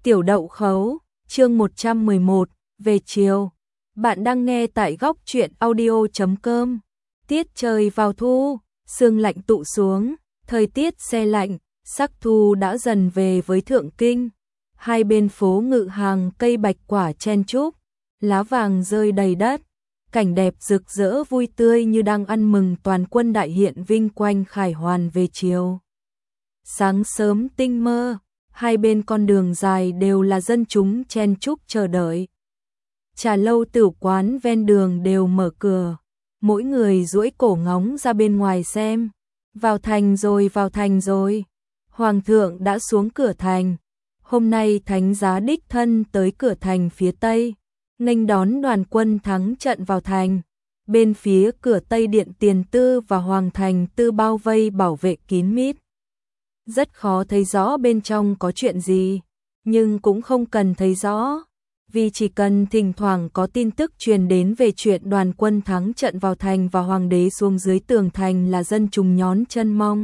Tiểu Đậu Khấu, chương 111, về chiều. Bạn đang nghe tại góc truyện audio.com. Tiết trời vào thu, sương lạnh tụ xuống, thời tiết se lạnh, sắc thu đã dần về với Thượng Kinh. Hai bên phố ngự hàng cây bạch quả chen chúc, lá vàng rơi đầy đất, cảnh đẹp rực rỡ vui tươi như đang ăn mừng toàn quân đại hiện vinh quanh khải hoàn về chiều. Sáng sớm tinh mơ, hai bên con đường dài đều là dân chúng chen chúc chờ đợi. Trà lâu tửu quán ven đường đều mở cửa, mỗi người duỗi cổ ngóng ra bên ngoài xem. Vào thành rồi, vào thành rồi. Hoàng thượng đã xuống cửa thành. Hôm nay thánh giá đích thân tới cửa thành phía Tây, nghênh đón đoàn quân thắng trận vào thành. Bên phía cửa Tây điện Tiền Tư và Hoàng Thành Tư bao vây bảo vệ kín mít. Rất khó thấy rõ bên trong có chuyện gì, nhưng cũng không cần thấy rõ, vì chỉ cần thỉnh thoảng có tin tức truyền đến về chuyện đoàn quân thắng trận vào thành và hoàng đế xuống dưới tường thành là dân chúng nhón chân mong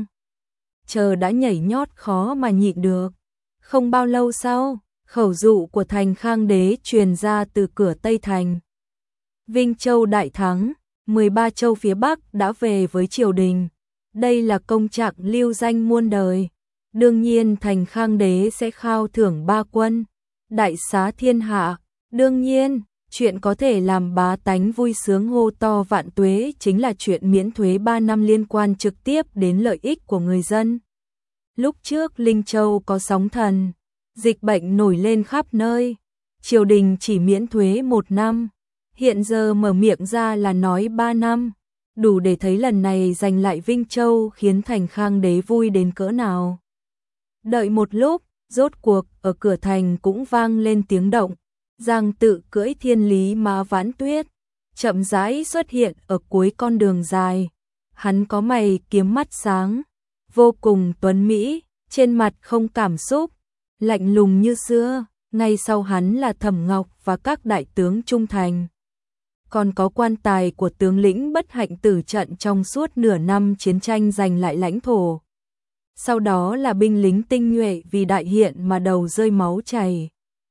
chờ đã nhảy nhót khó mà nhịn được. Không bao lâu sau, khẩu dụ của thành Khang đế truyền ra từ cửa Tây thành. Vinh Châu đại thắng, 13 châu phía Bắc đã về với triều đình. Đây là công trạng lưu danh muôn đời. Đương nhiên thành Khang đế sẽ khao thưởng 3 quân, đại xá thiên hạ. Đương nhiên, chuyện có thể làm bá tánh vui sướng hô to vạn tuế chính là chuyện miễn thuế 3 năm liên quan trực tiếp đến lợi ích của người dân. Lúc trước Linh Châu có sóng thần, dịch bệnh nổi lên khắp nơi, triều đình chỉ miễn thuế 1 năm, hiện giờ mở miệng ra là nói 3 năm, đủ để thấy lần này giành lại Vinh Châu khiến thành Khang đế vui đến cỡ nào. Đợi một lúc, rốt cuộc ở cửa thành cũng vang lên tiếng động. Giang Tự cưỡi thiên lý mã Vãn Tuyết, chậm rãi xuất hiện ở cuối con đường dài. Hắn có mày kiếm mắt sáng, vô cùng tuấn mỹ, trên mặt không cảm xúc, lạnh lùng như xưa. Ngay sau hắn là Thẩm Ngọc và các đại tướng trung thành. Còn có quan tài của tướng lĩnh bất hạnh tử trận trong suốt nửa năm chiến tranh giành lại lãnh thổ. Sau đó là binh lính tinh nhuệ vì đại hiện mà đầu rơi máu chảy.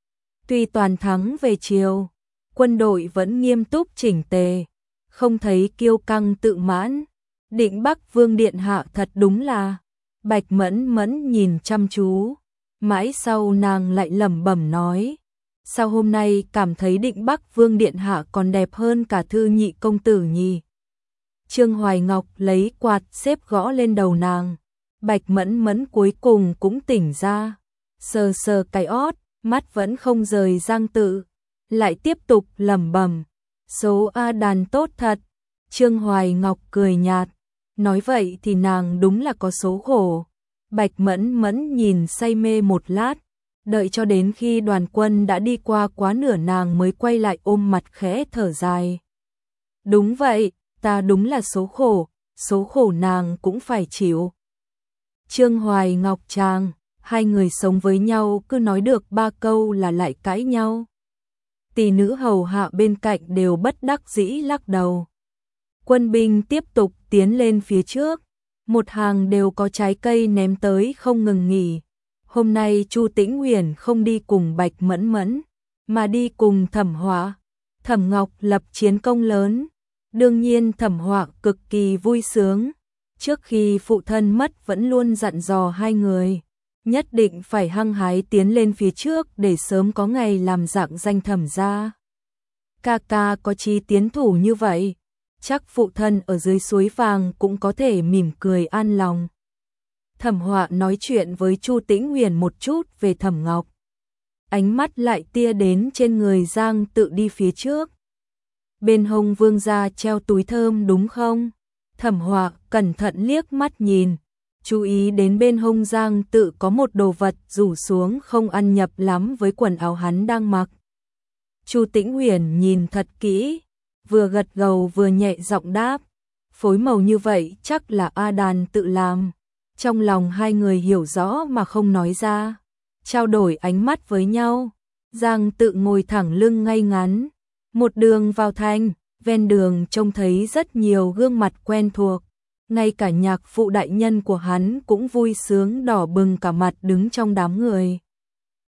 Tuy toàn thắng về chiều, quân đội vẫn nghiêm túc chỉnh tề, không thấy kiêu căng tự mãn. Định Bắc Vương điện hạ thật đúng là. Bạch Mẫn Mẫn nhìn chăm chú, mãi sau nàng lại lẩm bẩm nói, sao hôm nay cảm thấy Định Bắc Vương điện hạ còn đẹp hơn cả Thư nhị công tử nhỉ? Trương Hoài Ngọc lấy quạt xếp gõ lên đầu nàng. Bạch Mẫn Mẫn cuối cùng cũng tỉnh ra, sờ sờ cái ót, mắt vẫn không rời Giang Tự, lại tiếp tục lẩm bẩm, số A đàn tốt thật. Trương Hoài Ngọc cười nhạt, nói vậy thì nàng đúng là có số khổ. Bạch Mẫn Mẫn nhìn say mê một lát, đợi cho đến khi đoàn quân đã đi qua quá nửa nàng mới quay lại ôm mặt khẽ thở dài. Đúng vậy, ta đúng là số khổ nàng cũng phải chịu. Trương Hoài Ngọc chàng, hai người sống với nhau cứ nói được 3 câu là lại cãi nhau. Tỷ nữ hầu hạ bên cạnh đều bất đắc dĩ lắc đầu. Quân binh tiếp tục tiến lên phía trước, một hàng đều có trái cây ném tới không ngừng nghỉ. Hôm nay Chu Tĩnh Huyền không đi cùng Bạch Mẫn Mẫn, mà đi cùng Thẩm Họa. Thẩm Ngọc lập chiến công lớn, đương nhiên Thẩm Họa cực kỳ vui sướng. Trước khi phụ thân mất vẫn luôn dặn dò hai người, nhất định phải hăng hái tiến lên phía trước để sớm có ngày làm rạng danh Thẩm gia. Ca ca có chí tiến thủ như vậy, chắc phụ thân ở dưới suối vàng cũng có thể mỉm cười an lòng. Thẩm Họa nói chuyện với Chu Tĩnh Huyền một chút về Thẩm Ngọc, ánh mắt lại tia đến trên người Giang Tự đi phía trước. Bên hông vương gia treo túi thơm đúng không? Thẩm Họa cẩn thận liếc mắt nhìn, chú ý đến bên hông Giang Tự có một đồ vật rủ xuống không ăn nhập lắm với quần áo hắn đang mặc. Chu Tĩnh Huyền nhìn thật kỹ, vừa gật gđầu vừa nhẹ giọng đáp, phối màu như vậy chắc là A Đàn tự làm. Trong lòng hai người hiểu rõ mà không nói ra, trao đổi ánh mắt với nhau. Giang Tự ngồi thẳng lưng ngay ngắn, một đường vào thành. Ven đường trông thấy rất nhiều gương mặt quen thuộc, ngay cả nhạc phụ đại nhân của hắn cũng vui sướng đỏ bừng cả mặt đứng trong đám người.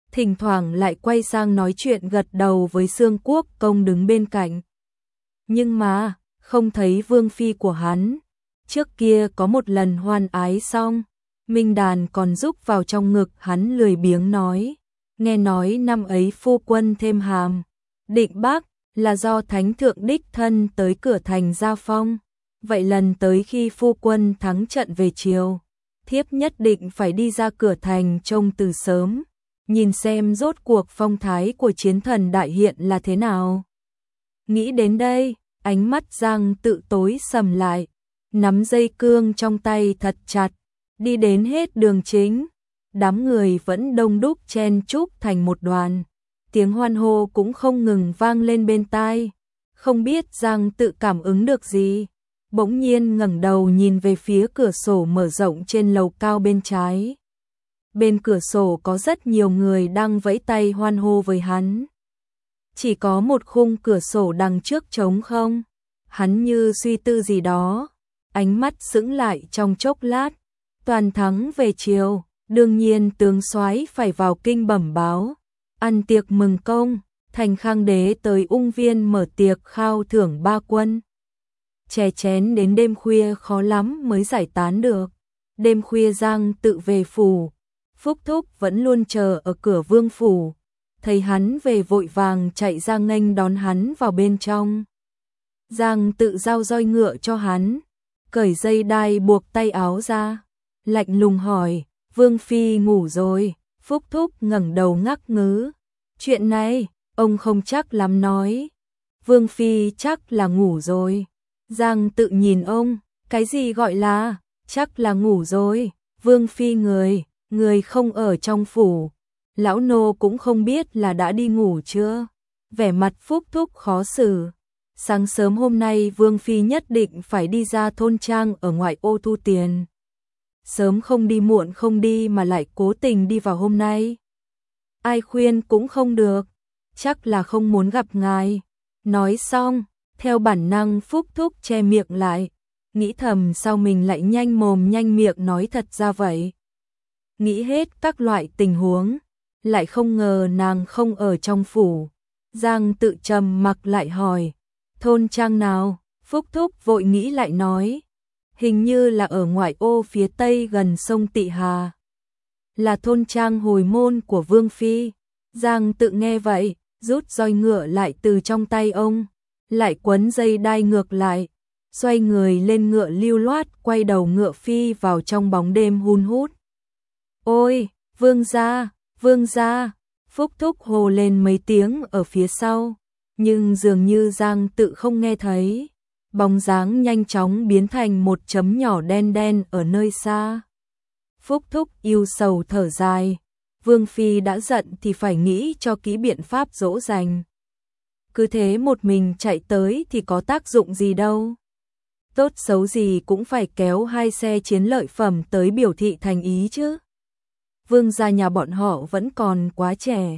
thỉnh thoảng lại quay sang nói chuyện gật đầu với Sương Quốc Công đứng bên cạnh. Nhưng mà, không thấy vương phi của hắn. Trước kia có một lần hoan ái xong, Minh Đàn còn rúc vào trong ngực hắn lười biếng nói. Nghe nói năm ấy phu quân thêm hàm, định bác, là do thánh thượng đích thân tới cửa thành gia phong. Vậy lần tới khi phu quân thắng trận về chiều, thiếp nhất định phải đi ra cửa thành trông từ sớm, nhìn xem rốt cuộc phong thái của chiến thần đại hiện là thế nào. Nghĩ đến đây, ánh mắt Giang Tự tối sầm lại, nắm dây cương trong tay thật chặt, đi đến hết đường chính. Đám người vẫn đông đúc chen chúc thành một đoàn, tiếng hoan hô cũng không ngừng vang lên bên tai. Không biết Giang Tự cảm ứng được gì, bỗng nhiên ngẩng đầu nhìn về phía cửa sổ mở rộng trên lầu cao bên trái. Bên cửa sổ có rất nhiều người đang vẫy tay hoan hô với hắn. Chỉ có một khung cửa sổ đằng trước trống không. Hắn như suy tư gì đó, ánh mắt sững lại trong chốc lát. Toàn thắng về chiều, đương nhiên tướng soái phải vào kinh bẩm báo, ăn tiệc mừng công. Thành Khang đế tới Ung Viên mở tiệc khao thưởng 3 quân. Chè chén đến đêm khuya khó lắm mới giải tán được. Đêm khuya Giang Tự về phủ, Phúc Thúc vẫn luôn chờ ở cửa vương phủ. Thấy hắn về vội vàng chạy ra nghênh đón hắn vào bên trong. Giang Tự giao roi ngựa cho hắn, cởi dây đai buộc tay áo ra, lạnh lùng hỏi, vương phi ngủ rồi? Phúc Thúc ngẩng đầu ngắc ngứ. Chuyện này, ông không chắc lắm nói. Vương phi chắc là ngủ rồi. Giang Tự nhìn ông, cái gì gọi là, chắc là ngủ rồi. Vương phi người không ở trong phủ. Lão nô cũng không biết là đã đi ngủ chưa. Vẻ mặt Phúc Thúc khó xử. Sáng sớm hôm nay vương phi nhất định phải đi ra thôn trang ở ngoại ô thu tiền. Sớm không đi muộn không đi mà lại cố tình đi vào hôm nay. Ai khuyên cũng không được, chắc là không muốn gặp ngài. Nói xong, theo bản năng Phúc Thúc che miệng lại, nghĩ thầm sao mình lại nhanh mồm nhanh miệng nói thật ra vậy. Nghĩ hết các loại tình huống, lại không ngờ nàng không ở trong phủ. Giang Tự trầm mặc lại hỏi, thôn trang nào? Phúc Thúc vội nghĩ lại nói, hình như là ở ngoại ô phía tây gần sông Tị Hà. Là thôn trang hồi môn của vương phi. Giang Tự nghe vậy, rút roi ngựa lại từ trong tay ông, lại quấn dây đai ngược lại, xoay người lên ngựa lưu loát quay đầu ngựa phi vào trong bóng đêm hun hút. Ôi, vương gia, vương gia! Phúc Thúc hô lên mấy tiếng ở phía sau, nhưng dường như Giang Tự không nghe thấy. Bóng dáng nhanh chóng biến thành một chấm nhỏ đen đen ở nơi xa. Phúc Thúc yêu sầu thở dài, vương phi đã giận thì phải nghĩ cho kỹ biện pháp dỗ dành. Cứ thế một mình chạy tới thì có tác dụng gì đâu. Tốt xấu gì cũng phải kéo 2 xe chiến lợi phẩm tới biểu thị thành ý chứ. Vương gia nhà bọn họ vẫn còn quá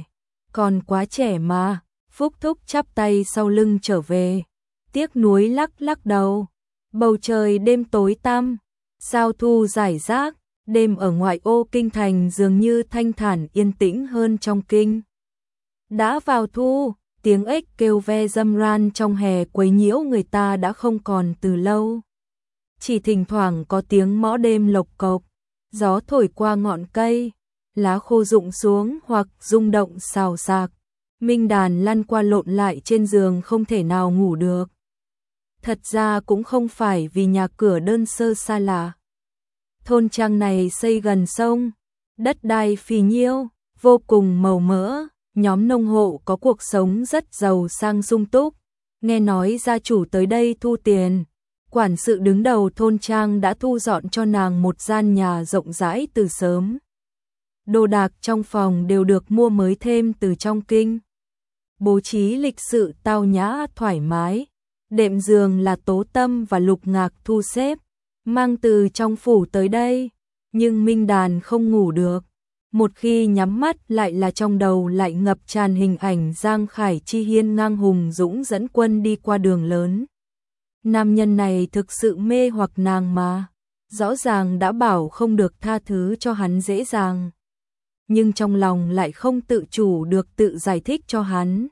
trẻ mà. Phúc Thúc chắp tay sau lưng trở về, tiếc nuối lắc lắc đầu. Bầu trời đêm tối tăm, sao thu rải rác, đêm ở ngoại ô kinh thành dường như thanh thản yên tĩnh hơn trong kinh. Đã vào thu, tiếng ếch kêu ve râm ran trong hè quấy nhiễu người ta đã không còn từ lâu. Chỉ thỉnh thoảng có tiếng mõ đêm lộc cộc, gió thổi qua ngọn cây, lá khô rụng xuống hoặc rung động xào xạc. Minh Đàn lăn qua lộn lại trên giường không thể nào ngủ được. Thật ra cũng không phải vì nhà cửa đơn sơ xa lạ. Thôn trang này xây gần sông, đất đai phì nhiêu, vô cùng màu mỡ. Nhóm nông hộ có cuộc sống rất giàu sang sung túc. Nghe nói gia chủ tới đây thu tiền, quản sự đứng đầu thôn trang đã thu dọn cho nàng một gian nhà rộng rãi từ sớm. Đồ đạc trong phòng đều được mua mới thêm từ trong kinh. Bố trí lịch sự tao nhã thoải mái. Đệm giường là Tố Tâm và Lục Ngạc thu xếp, mang từ trong phủ tới đây. Nhưng Minh Đàn không ngủ được. Một khi nhắm mắt lại là trong đầu lại ngập tràn hình ảnh Giang Khải Chi hiên ngang hùng dũng dẫn quân đi qua đường lớn. Nam nhân này thực sự mê hoặc nàng mà. Rõ ràng đã bảo không được tha thứ cho hắn dễ dàng. nhưng trong lòng lại không tự chủ được tự giải thích cho hắn.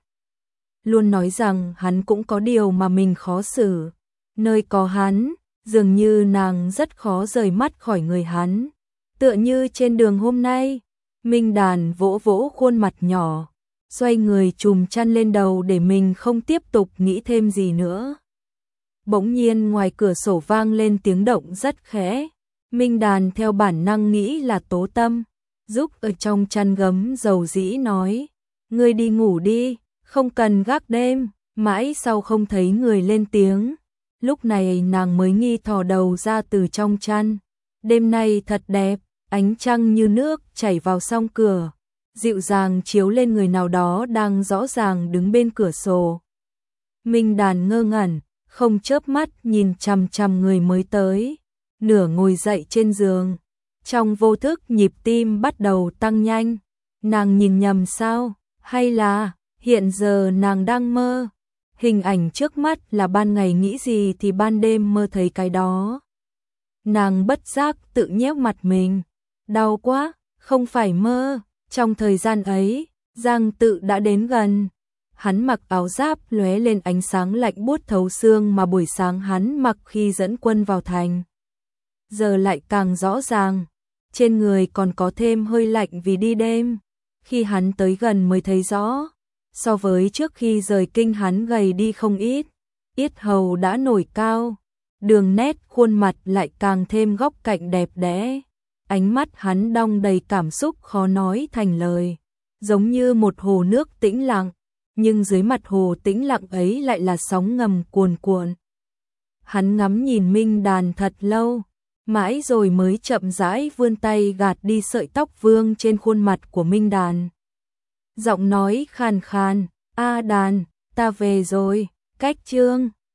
Luôn nói rằng hắn cũng có điều mà mình khó xử. Nơi có hắn, dường như nàng rất khó rời mắt khỏi người hắn. Tựa như trên đường hôm nay, Minh Đàn vỗ vỗ khuôn mặt nhỏ, xoay người chùm chăn lên đầu để mình không tiếp tục nghĩ thêm gì nữa. Bỗng nhiên ngoài cửa sổ vang lên tiếng động rất khẽ. Minh Đàn theo bản năng nghĩ là Tố Tâm, giúp ở trong chăn gấm dầu dĩ nói, ngươi đi ngủ đi, không cần gác đêm. Mãi sau không thấy người lên tiếng, lúc này nàng mới nghi thò đầu ra từ trong chăn. Đêm nay thật đẹp, ánh trăng như nước chảy vào song cửa, dịu dàng chiếu lên người nào đó đang rõ ràng đứng bên cửa sổ. Minh Đàn ngơ ngẩn, không chớp mắt nhìn chằm chằm người mới tới, nửa ngồi dậy trên giường. Trong vô thức nhịp tim bắt đầu tăng nhanh. Nàng nhìn nhầm sao? Hay là hiện giờ nàng đang mơ? Hình ảnh trước mắt là ban ngày nghĩ gì thì ban đêm mơ thấy cái đó. Nàng bất giác tự nhéo mặt mình. Đau quá, không phải mơ. Trong thời gian ấy, Giang Tự đã đến gần. Hắn mặc áo giáp lóe lên ánh sáng lạnh buốt thấu xương mà buổi sáng hắn mặc khi dẫn quân vào thành. Giờ lại càng rõ ràng, trên người còn có thêm hơi lạnh vì đi đêm. Khi hắn tới gần mới thấy rõ, so với trước khi rời kinh hắn gầy đi không ít, yết hầu đã nổi cao, đường nét khuôn mặt lại càng thêm góc cạnh đẹp đẽ. Ánh mắt hắn đong đầy cảm xúc khó nói thành lời, giống như một hồ nước tĩnh lặng, nhưng dưới mặt hồ tĩnh lặng ấy lại là sóng ngầm cuồn cuộn. Hắn ngắm nhìn Minh Đàn thật lâu, mãi rồi mới chậm rãi vươn tay gạt đi sợi tóc vương trên khuôn mặt của Minh Đàn. Giọng nói khàn khàn, "A Đàn, ta về rồi." Cách chương